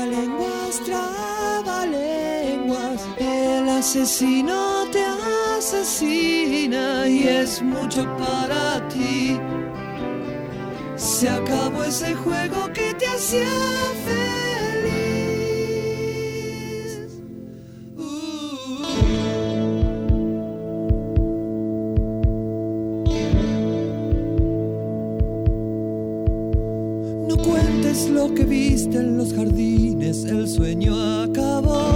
trabalenguas, el asesino te asesina y es mucho para ti. Se acabó ese juego que te hacía feliz. No cuentes es lo que viste en los jardines? El sueño acabó.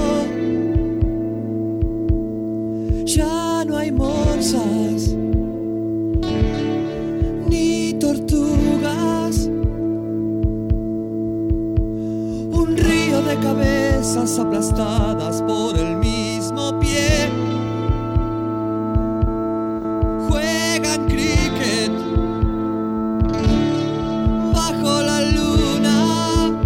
Ya no hay morsas ni tortugas. Un río de cabezas aplastadas por el mismo pie. Juegan cricket bajo la luna.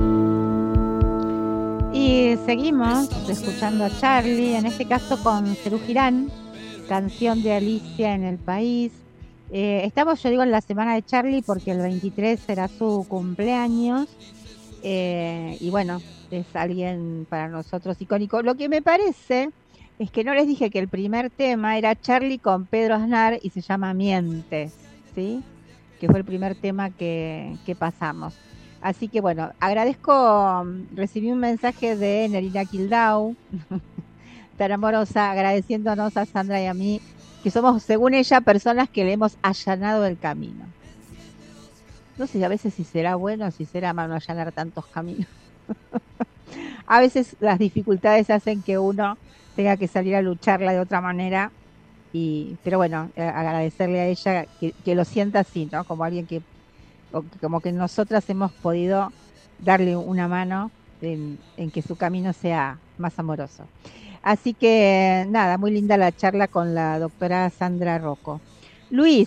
Y seguimos escuchando a Charlie, en este caso con Serú Girán, canción de Alicia en el País. Estamos, yo digo, en la semana de Charlie porque el 23 será su cumpleaños. Y bueno, es alguien para nosotros icónico. Lo que me parece es que no les dije que el primer tema era Charlie con Pedro Aznar y se llama Mientes, ¿sí? Que fue el primer tema que pasamos. Así que bueno, agradezco, recibí un mensaje de Nerina Kildau, tan amorosa, agradeciéndonos a Sandra y a mí, que somos, según ella, personas que le hemos allanado el camino. No sé a veces si será bueno o si será malo allanar tantos caminos. A veces las dificultades hacen que uno tenga que salir a lucharla de otra manera. Pero bueno, agradecerle a ella que lo sienta así, ¿no? Como alguien como que nosotras hemos podido darle una mano en que su camino sea más amoroso. Así que nada, muy linda la charla con la doctora Sandra Rocco. Luis,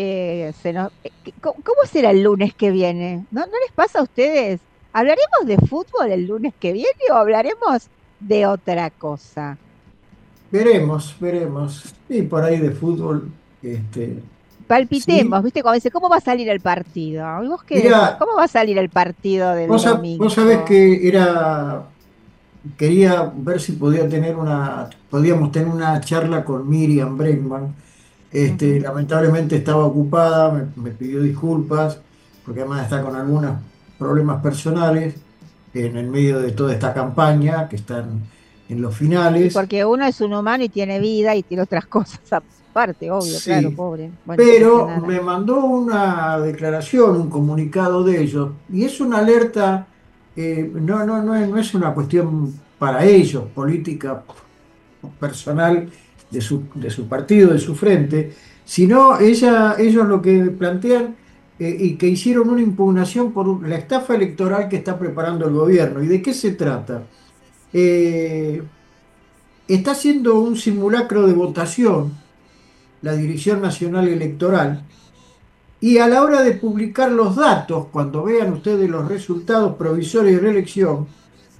¿cómo será el lunes que viene? ¿No les pasa a ustedes? ¿Hablaremos de fútbol el lunes que viene o hablaremos de otra cosa? Veremos. Y por ahí de fútbol, Palpitemos, sí. ¿viste? Como dice, ¿cómo va a salir el partido? ¿Y vos qué decís? Mira, ¿Cómo va a salir el partido del vos sabés domingo? que quería ver si podíamos tener una charla con Miriam Bregman. Ujú. Lamentablemente estaba ocupada, me pidió disculpas, porque además está con algunos problemas personales en el medio de toda esta campaña, que están en los Y finales. porque uno es un humano y tiene vida y tiene otras cosas aparte, obvio, claro, Sí, pobre. Bueno, no dice pero nada. me mandó una declaración, un comunicado de ellos, y es una alerta, no es una cuestión para ellos, política personal de su partido, de su frente, sino ellos lo que plantean, y que hicieron una impugnación por la estafa electoral que está preparando el gobierno. ¿Y de qué se trata? Eh, Está haciendo un simulacro de votación la Dirección Nacional Electoral, y a la hora de publicar los datos, cuando vean ustedes los resultados provisorios de la elección,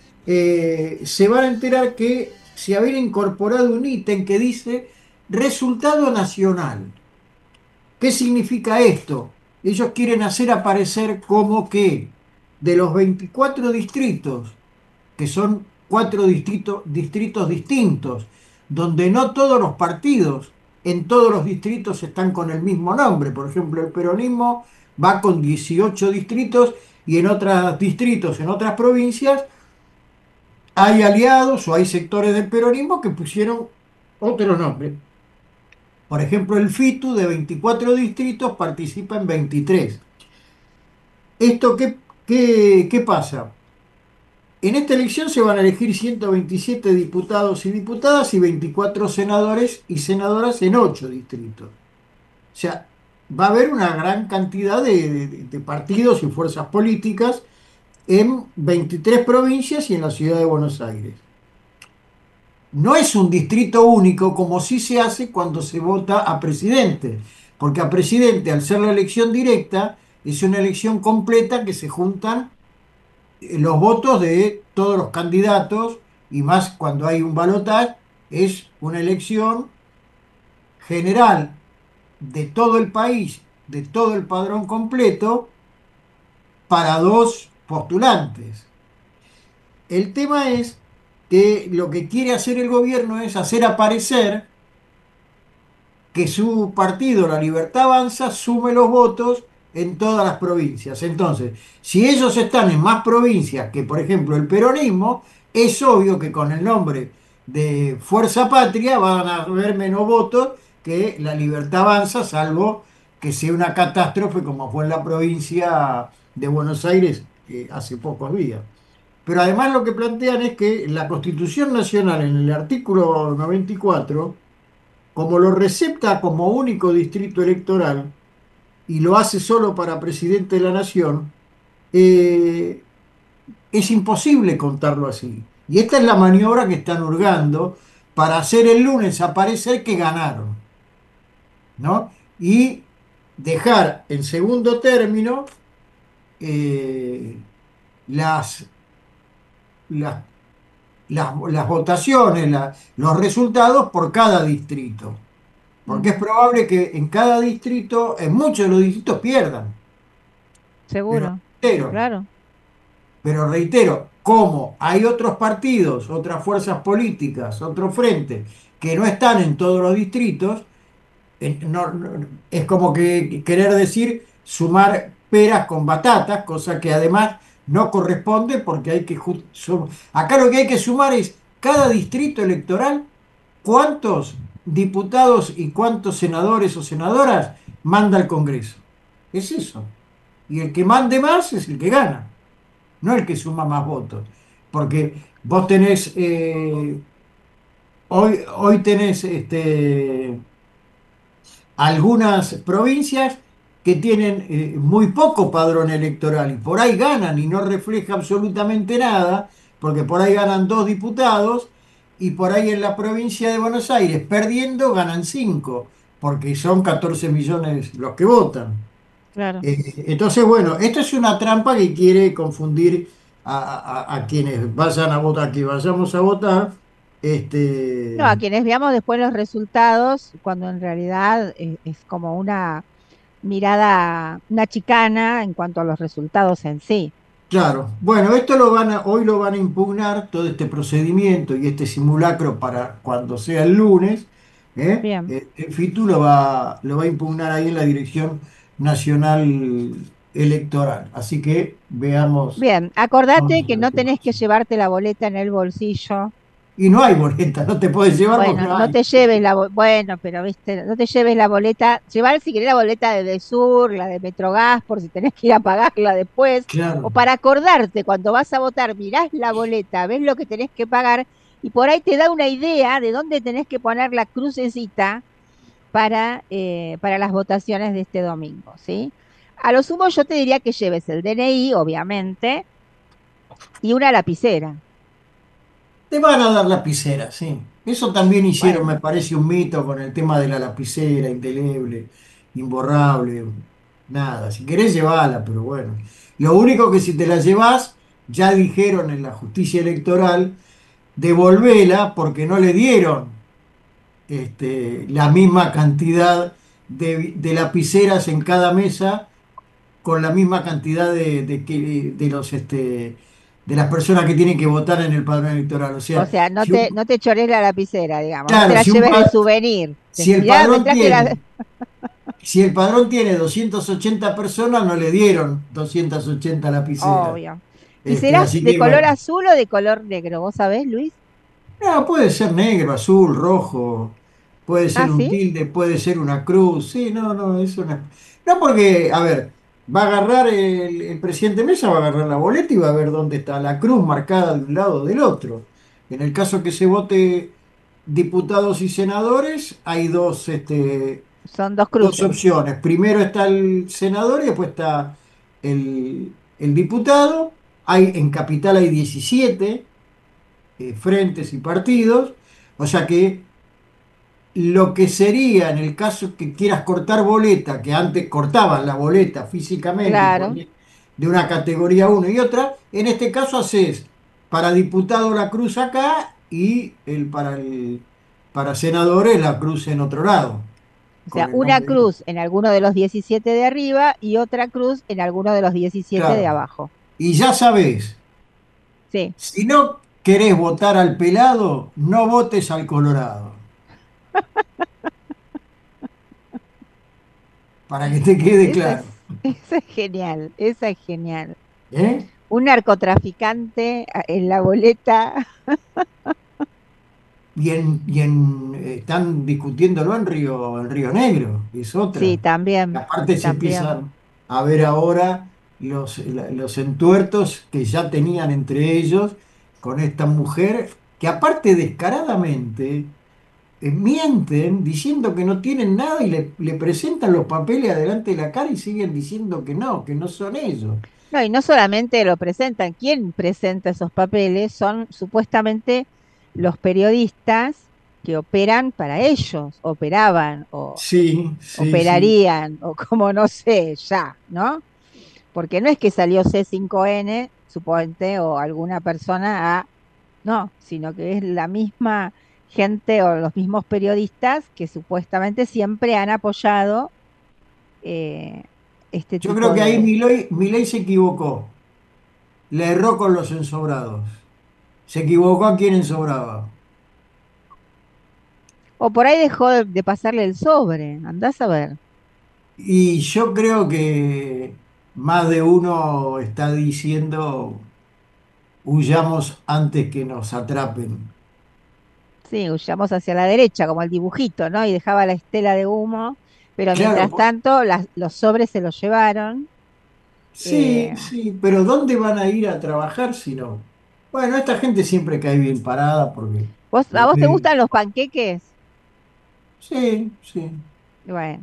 se van a enterar que se había incorporado un ítem que dice resultado nacional. ¿Qué significa esto? Ellos quieren hacer aparecer como que de los 24 distritos, que son cuatro distritos distintos, donde no todos los partidos en todos los distritos están con el mismo nombre. Por ejemplo, el peronismo va con 18 distritos y en otros distritos, en otras provincias, hay aliados o hay sectores del peronismo que pusieron otro nombre. Por ejemplo, el FITU de 24 distritos participa en 23. ¿Esto qué pasa? En esta elección se van a elegir 127 diputados y diputadas y 24 senadores y senadoras en 8 distritos. O sea, va a haber una gran cantidad de partidos y fuerzas políticas en 23 provincias y en la ciudad de Buenos Aires. No es un distrito único como sí se hace cuando se vota a presidente, porque a presidente, al ser la elección directa, es una elección completa que se juntan los votos de todos los candidatos, y más cuando hay un balotaje, es una elección general de todo el país, de todo el padrón completo, para dos postulantes. El tema es que lo que quiere hacer el gobierno es hacer aparecer que su partido, La Libertad Avanza, sume los votos en todas las provincias. Entonces, si ellos están en más provincias que, por ejemplo, el peronismo, es obvio que con el nombre de Fuerza Patria van a haber menos votos que La Libertad Avanza, salvo que sea una catástrofe como fue en la provincia de Buenos Aires hace pocos días. Pero además lo que plantean es que la Constitución Nacional, en el artículo 94, como lo recepta como único distrito electoral y lo hace solo para presidente de la nación, eh, es imposible contarlo así. Y esta es la maniobra que están hurgando para hacer el lunes aparecer que ganaron, ¿no? Y dejar en segundo término eh, las, las, las votaciones, los resultados por cada distrito. Porque es Ujú. probable que en cada distrito, en muchos de los distritos pierdan. Pero Seguro, reitero, claro. pero reitero, como hay otros partidos, otras fuerzas políticas, otros frentes que no están en todos los distritos, es como que querer decir sumar peras con batatas, cosa que además no corresponde porque hay que... Acá lo que hay que sumar es cada distrito electoral, cuántos diputados y cuántos senadores o senadoras manda al Congreso. Es eso. Y el que mande más es el que gana, no el que suma más votos. Porque vos tenés, hoy tenés algunas provincias que tienen muy poco padrón electoral y por ahí ganan y no refleja absolutamente nada, porque por ahí ganan 2 diputados y por ahí en la provincia de Buenos Aires perdiendo ganan 5, porque son 14 millones los que votan. Claro. Entonces, bueno, esto es una trampa que quiere confundir a quienes vayan a votar, que vayamos a votar. No, a quienes veamos después los resultados, cuando en realidad es como una mirada, una chicana en cuanto a los resultados en sí. Claro, bueno, esto hoy lo van a impugnar, todo este procedimiento y este simulacro para cuando sea el lunes, ¿eh? Bien. El FITU lo va a impugnar ahí en la Dirección Nacional Electoral. Así que veamos. Bien, acordate que no tenés que llevarte la boleta en el bolsillo. Y no hay boleta, no te puedes llevar porque Bueno, no no hay. te lleves bueno, pero viste, no te lleves la boleta, llevar si querés la boleta de Desur, la de Metrogas, por si tenés que ir a pagarla después, o Claro, para acordarte cuando vas a votar, mirás la boleta, ves lo que tenés que pagar y por ahí te da una idea de dónde tenés que poner la crucecita para las votaciones de este domingo, ¿sí? A lo sumo yo te diría que lleves el DNI, obviamente, y una lapicera. te van a dar lapicera, sí. Eso también hicieron, me Bueno, parece, un mito con el tema de la lapicera, indeleble, imborrable, nada. Si querés, llevala, pero bueno. Lo único que si te la llevas, ya dijeron en la justicia electoral, devolvela porque no le dieron la misma cantidad de lapiceras en cada mesa con la misma cantidad de las personas que tienen que votar en el padrón electoral. O o sea, sea, no te chores la lapicera, digamos, no te claro, la lleves de souvenir. si el Mirá, me padrón traje la... tiene, si el padrón tiene 280 personas, no le dieron 280 lapiceras. Obvio. ¿Y será Así de que color bueno, azul o de color negro? ¿Vos sabés, Luis? no, puede ser negro, azul, rojo, puede Ah, ser un sí. tilde, puede ser una cruz. Sí, no, no, es una. No, porque, a ver, va a agarrar el presidente Mesa, va a agarrar la boleta y va a ver dónde está la cruz marcada de un lado o del otro. En el caso que se vote diputados y senadores, hay Son dos dos cruces. opciones. Primero está el senador y después está el diputado. En Capital hay 17 frentes y partidos. O sea que lo que sería en el caso que quieras cortar boleta, que antes cortaban la boleta físicamente y Claro. ponían de una categoría uno y otra, en este caso haces para diputado la cruz acá y para senadores la cruz en otro lado, O con sea, el una nombre de... cruz en alguno de los 17 de arriba y otra cruz en alguno de los 17 de Claro. abajo. Y ya sabés, Sí. si no querés votar al pelado, no votes al colorado, para que te quede Esa claro. es, esa es genial, esa es genial. ¿Eh? Un narcotraficante en la boleta. Están discutiéndolo en Río Negro, es Sí, otra. Y también, aparte se también. empiezan a ver ahora. los entuertos que ya tenían entre ellos con esta mujer, que aparte descaradamente mienten diciendo que no tienen nada y le presentan los papeles adelante de la cara y siguen diciendo que no son ellos. No, y no solamente lo presentan, quien presenta esos papeles son supuestamente los periodistas que operan para ellos, operaban o Sí, sí, sí. operarían o como no sé, ya, ¿no? Porque no es que salió C5N, suponte, o alguna persona a, no, sino que es la misma gente o los mismos periodistas que supuestamente siempre han apoyado eh, este Yo creo tipo que ahí de... Milei se equivocó, le erró con los ensobrados, se equivocó a quien ensobraba. O por ahí dejó de pasarle el sobre, andás a ver. Y yo creo que más de uno está diciendo, huyamos antes que nos atrapen. Sí, huyamos hacia la derecha, como el dibujito, ¿no? Y dejaba la estela de humo, pero Claro, mientras tanto los sobres se los llevaron. sí, eh, sí, pero ¿dónde van a ir a trabajar si no? Bueno, esta gente siempre cae bien parada porque ¿A los vos te medios. gustan los panqueques? Sí, sí. Bueno,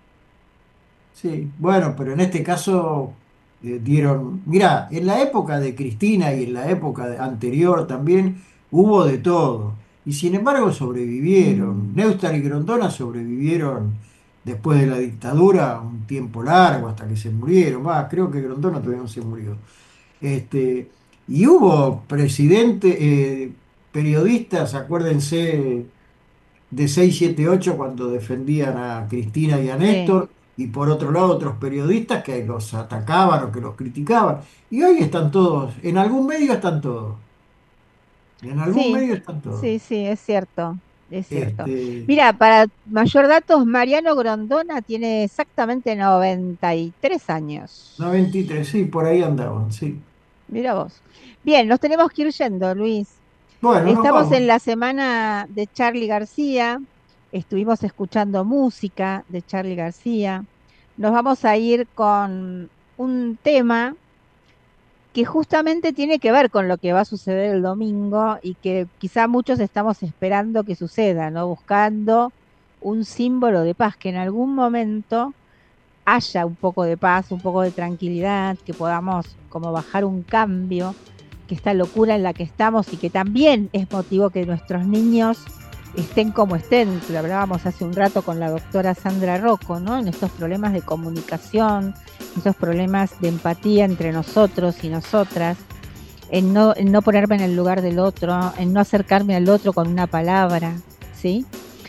Sí, bueno, pero en este caso dieron, mirá, en la época de Cristina y en la época anterior también hubo de todo. Y sin embargo sobrevivieron. Neustadt y Grondona sobrevivieron después de la dictadura un tiempo largo hasta que se murieron. Va, creo que Grondona todavía no se murió. Este, y hubo presidentes, periodistas, acuérdense de 678 cuando defendían a Cristina y a sí, Néstor, y por otro lado otros periodistas que los atacaban o que los criticaban. Y hoy están todos, en algún medio están todos, en algún sí, medio están todos. sí, sí, es cierto, es cierto. Este, Mira, para mayor datos, Mariano Grondona tiene exactamente 93 años. 93 sí, por ahí andaban, sí. Mira vos. Bien, nos tenemos que ir yendo, Luis. Bueno, nos Estamos vamos. en la semana de Charly García, estuvimos escuchando música de Charly García. Nos vamos a ir con un tema que justamente tiene que ver con lo que va a suceder el domingo y que quizá muchos estamos esperando que suceda, ¿no? Buscando un símbolo de paz, que en algún momento haya un poco de paz, un poco de tranquilidad, que podamos como bajar un cambio, que esta locura en la que estamos y que también es motivo que nuestros niños estén como estén, lo hablábamos hace un rato con la doctora Sandra Rocco, ¿no? En estos problemas de comunicación, estos problemas de empatía entre nosotros y nosotras, en no ponerme en el lugar del otro, en no acercarme al otro con una palabra, ¿sí?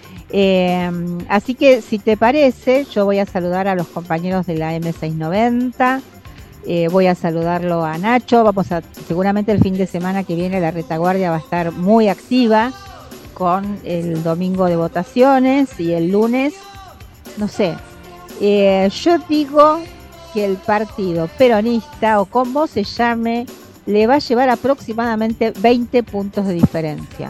Así que si te parece, yo voy a saludar a los compañeros de la M690, voy a saludarlo a Nacho, seguramente el fin de semana que viene la retaguardia va a estar muy activa con el domingo de votaciones y el lunes, no sé, yo digo que el partido peronista o como se llame, le va a llevar aproximadamente 20 puntos de diferencia.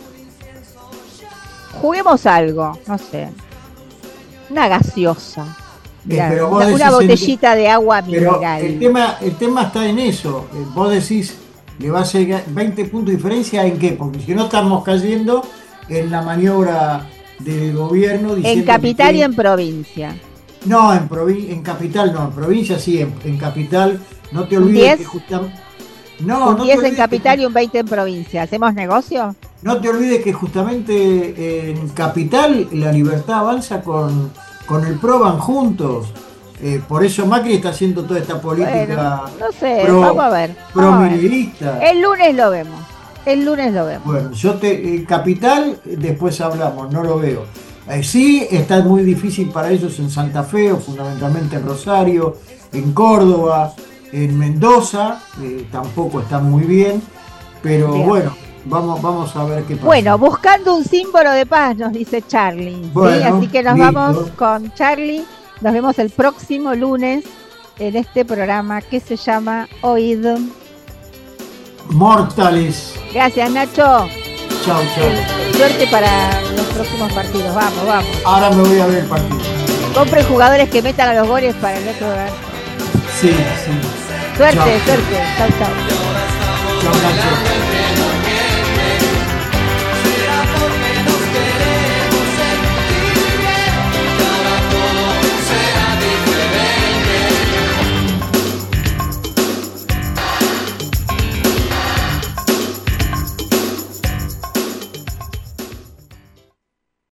Juguemos algo, no sé, una gaseosa, mirá, Pero vos una decís, botellita de agua pero mineral. el tema está en eso. Vos decís, le va a ser 20 puntos de diferencia en qué, porque si no estamos cayendo en la maniobra del gobierno En diciendo que capital y quieren. en provincia. No, en capital no, en provincia sí, en capital no te Un olvides 10, que justamente. No, un no te 10 en olvides que, capital y un 20 en provincia. ¿Hacemos negocio? no te olvides que justamente en capital la libertad avanza con el PRO van juntos. Por eso Macri está haciendo toda esta Bueno, política no sé, vamos pro, a ver, pro vamos a ver. minerista. El lunes lo vemos, el lunes lo vemos. Bueno, capital, después hablamos, no lo veo. Sí, está muy difícil para ellos en Santa Fe, o fundamentalmente en Rosario, en Córdoba, en Mendoza, tampoco están muy bien, pero Bien. bueno, vamos a ver qué pasa. Bueno, buscando un símbolo de paz, nos dice Charlie. ¿Sí? Bueno, Así que nos listo. vamos con Charlie. Nos vemos el próximo lunes en este programa que se llama Oíd. Mortales. Gracias, Nacho. Chau, chau. Suerte para los próximos partidos. Vamos, vamos. Ahora me voy a ver el partido. Compren jugadores que metan a los goles para el otro lugar. Sí, sí. Suerte, Chao. suerte. Chau, chau. Chao, Nacho.